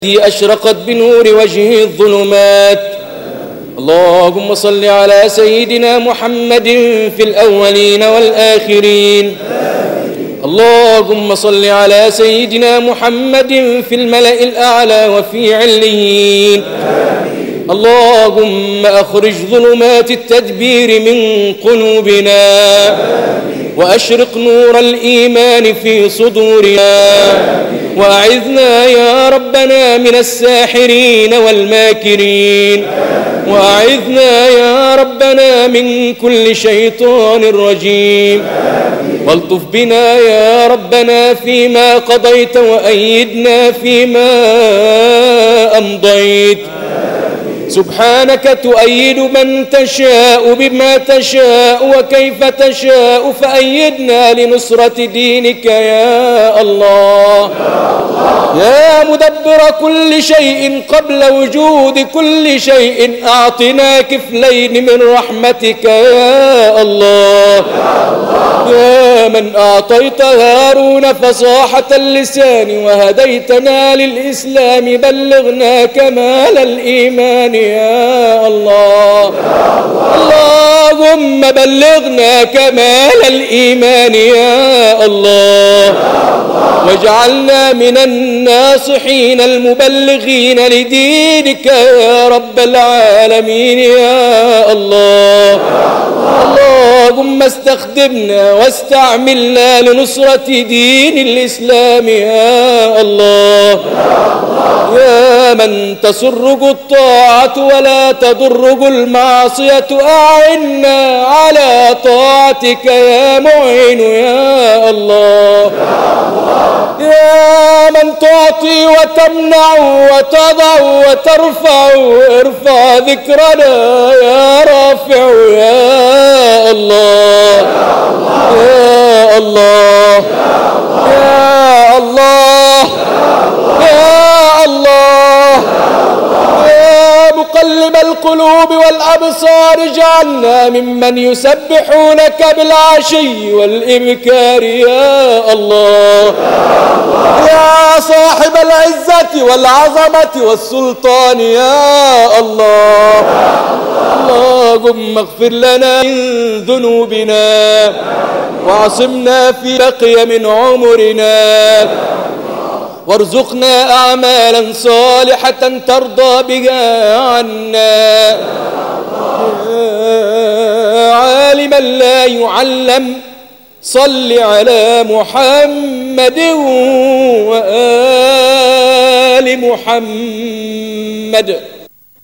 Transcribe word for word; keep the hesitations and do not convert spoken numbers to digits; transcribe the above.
الذي أشرقت بنور وجهه الظلمات. اللهم صل على سيدنا محمد في الأولين والآخرين. اللهم صل على سيدنا محمد في الملأ الأعلى وفي عليين. اللهم أخرج ظلمات التدبير من قلوبنا وأشرق نور الإيمان في صدورنا، وأعذنا يا ربنا من الساحرين والماكرين، وأعذنا يا ربنا من كل شيطان رجيم، والطف بنا يا ربنا فيما قضيت وأيدنا فيما أمضيت. سبحانك تؤيد من تشاء بما تشاء وكيف تشاء، فأيدنا لنصرة دينك يا الله. يا مدبر كل شيء قبل وجود كل شيء، أعطنا كفلين من رحمتك يا الله. يا من أعطيت هارون فصاحة اللسان وهديتنا للإسلام، بلغنا كمال الإيمان يا الله. اللهم بلغنا كمال الإيمان يا الله، واجعلنا من الناصحين المبلغين لدينك يا رب العالمين يا الله. اللهم استخدمنا واستعملنا لنصرة دين الإسلام يا الله. يا من تسرج الطاعة ولا تضرج المعصية، أعنا على طاعتك يا معين يا الله. يا من تعطي وتمنع وتضع وترفع، ارفع ذكرنا يا رافع يا الله. يا الله يا الله يا الله. يا مقلب القلوب والأبصار، اجعلنا ممن يسبحونك بالعشي والإبكار يا الله. يا صاحب العزة والعظمة والسلطان يا الله. اللهم اغفر لنا من ذنوبنا وعصمنا في بقي من عمرنا، وارزقنا أعمالا صالحة ترضى بها عنا. يا عالما لا يعلم، صل على محمد وآل محمد.